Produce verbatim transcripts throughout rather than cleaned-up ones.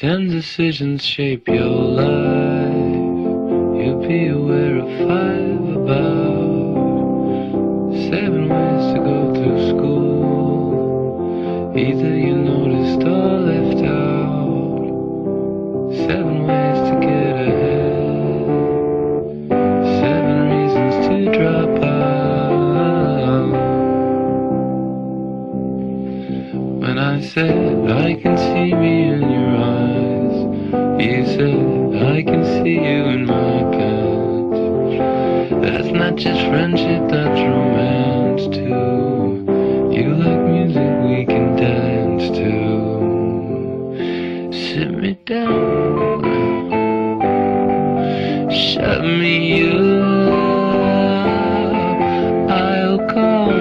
Ten decisions shape your life. You'll be aware of five about seven ways to go through school. Either you noticed or left out. Seven ways to get ahead. Seven reasons to drop out. When I said I can see me in your eyes, you said I can see you in my pants. That's not just friendship, that's romance too. You like music we can dance to. Sit me down, shut me up, I'll calm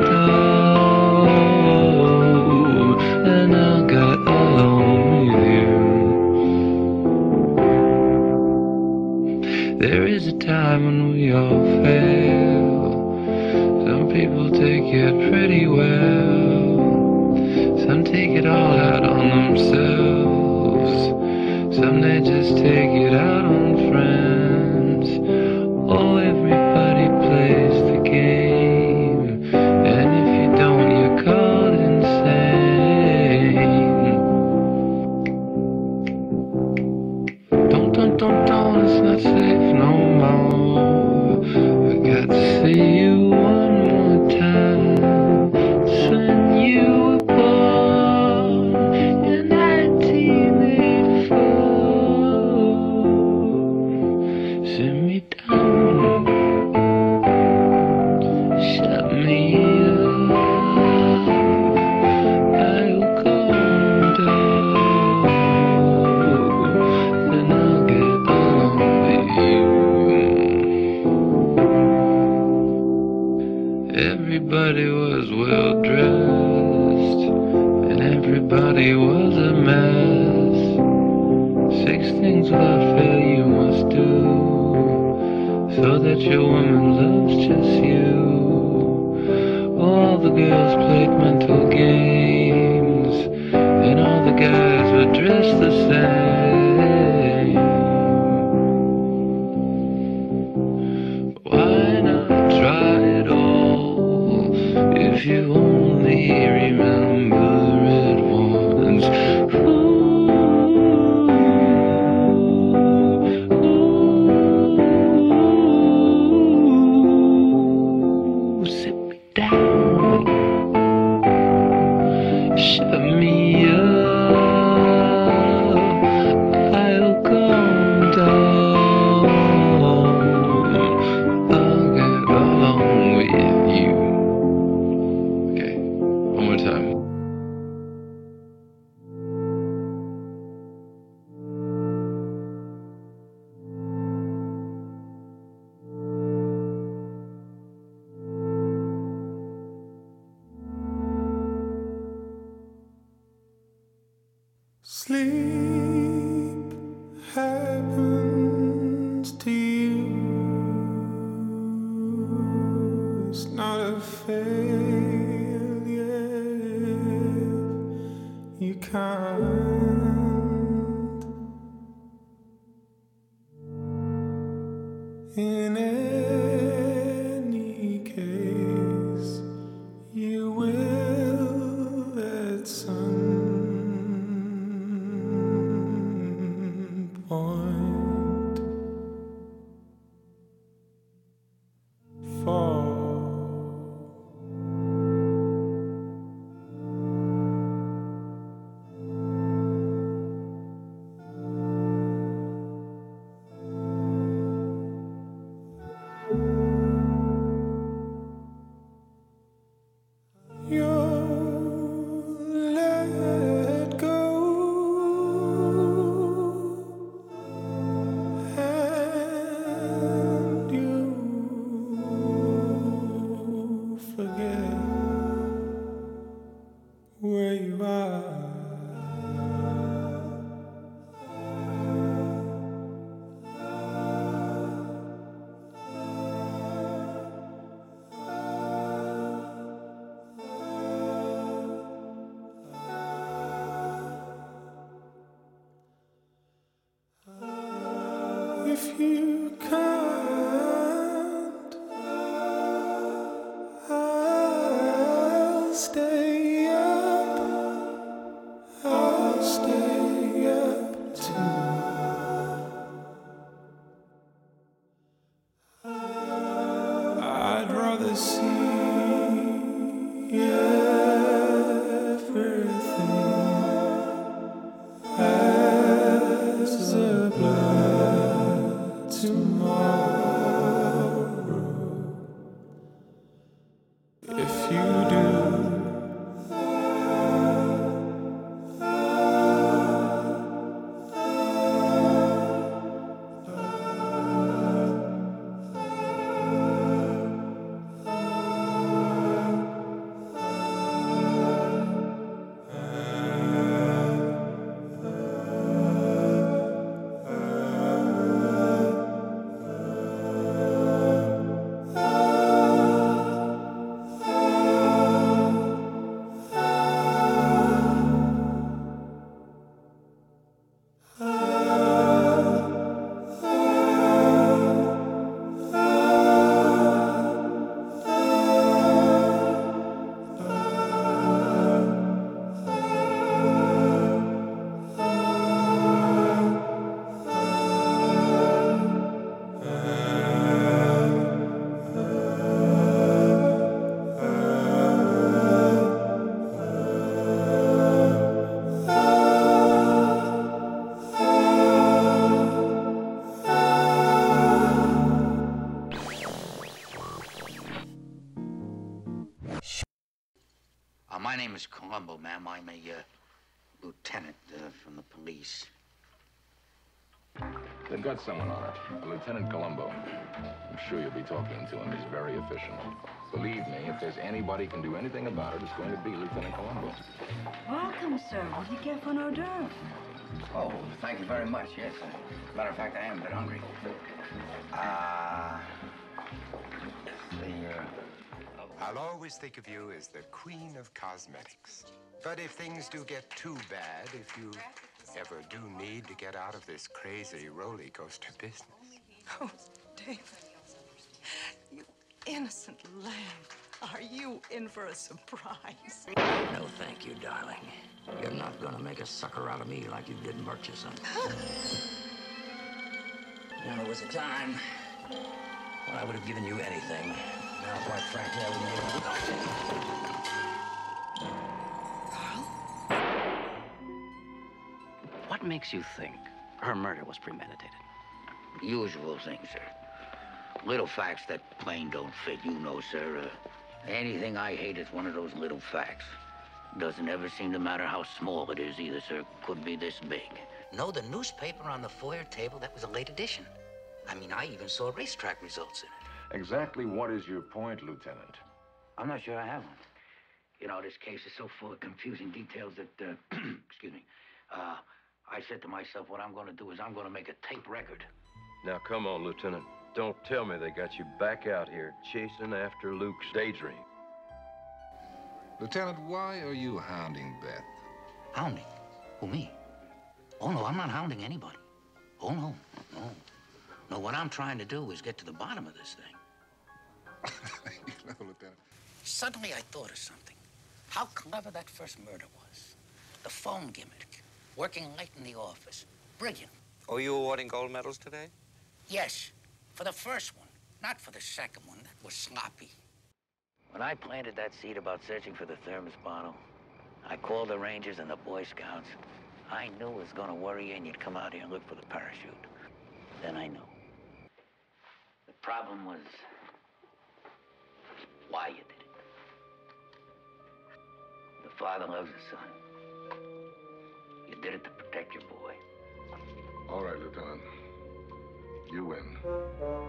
down, and I'll get along with you. There is a time when we all fail. Some people take it pretty well. Some take it all out on themselves. Some they just take it out on friends. Oh, everybody plays the game, and if you don't, you're called insane. Don't, don't, don't, don't, it's not safe no more. I got to see you one more time. It's when you were born in nineteen eighty-four. Sit me down, shut me up, I'll calm down, then I'll get along with you. Everybody was well dressed, and everybody was a mess. Six things without fail you must do, so that your woman loves just you. All the girls played mental games, and all the guys were dressed the same. Why not try it all, if you only remember it once? Ooh, ooh, sit me down, shut me up, I'll calm down, I'll get along with you. Okay, one more time. Sleep happens to you. It's not a failure if you can't. In any case, you will at some point fall. if you can't, I'll stay up. I'll stay up too. I'd rather see everything as a blood tomorrow. If you do, Uh, my name is Columbo, ma'am. I'm a uh, lieutenant uh, from the police. They've got someone on it, a Lieutenant Columbo. I'm sure you'll be talking to him. He's very efficient. Believe me, if there's anybody can do anything about it, it's going to be Lieutenant Columbo. Welcome, sir. What did you get for an hors d'oeuvre? Oh, thank you very much, yes. Uh, matter of fact, I am a bit hungry. Uh, the, uh... I'll always think of you as the queen of cosmetics. But if things do get too bad, if you ever do need to get out of this crazy roller coaster business. Oh, David, you innocent lamb. Are you in for a surprise? No, thank you, darling. You're not gonna make a sucker out of me like you did Murchison. You know, there was a time when I would have given you anything. Now, quite frankly, I wouldn't give you nothing. What makes you think her murder was premeditated? Usual thing, sir. Little facts that plain don't fit, you know, sir. Uh, anything I hate is one of those little facts. Doesn't ever seem to matter how small it is either, sir. Could be this big. No, the newspaper on the foyer table, that was a late edition. I mean, I even saw racetrack results in it. Exactly what is your point, Lieutenant? I'm not sure I have one. You know, this case is so full of confusing details that, uh, excuse me, uh, I said to myself, what I'm going to do is I'm going to make a tape record. Now, come on, Lieutenant. Don't tell me they got you back out here chasing after Luke's daydream. Lieutenant, why are you hounding Beth? Hounding? Who, me? Oh, no, I'm not hounding anybody. Oh, no, no. No, what I'm trying to do is get to the bottom of this thing. You know, Lieutenant. Suddenly I thought of something. How clever that first murder was. The phone gimmick. Working late in the office. Brilliant. Oh, you awarding gold medals today? Yes, for the first one. Not for the second one. That was sloppy. When I planted that seed about searching for the thermos bottle, I called the Rangers and the Boy Scouts. I knew it was going to worry you and you'd come out here and look for the parachute. Then I knew. The problem was why you did it. The father loves the son. You did it to protect your boy. All right, Lieutenant. You win.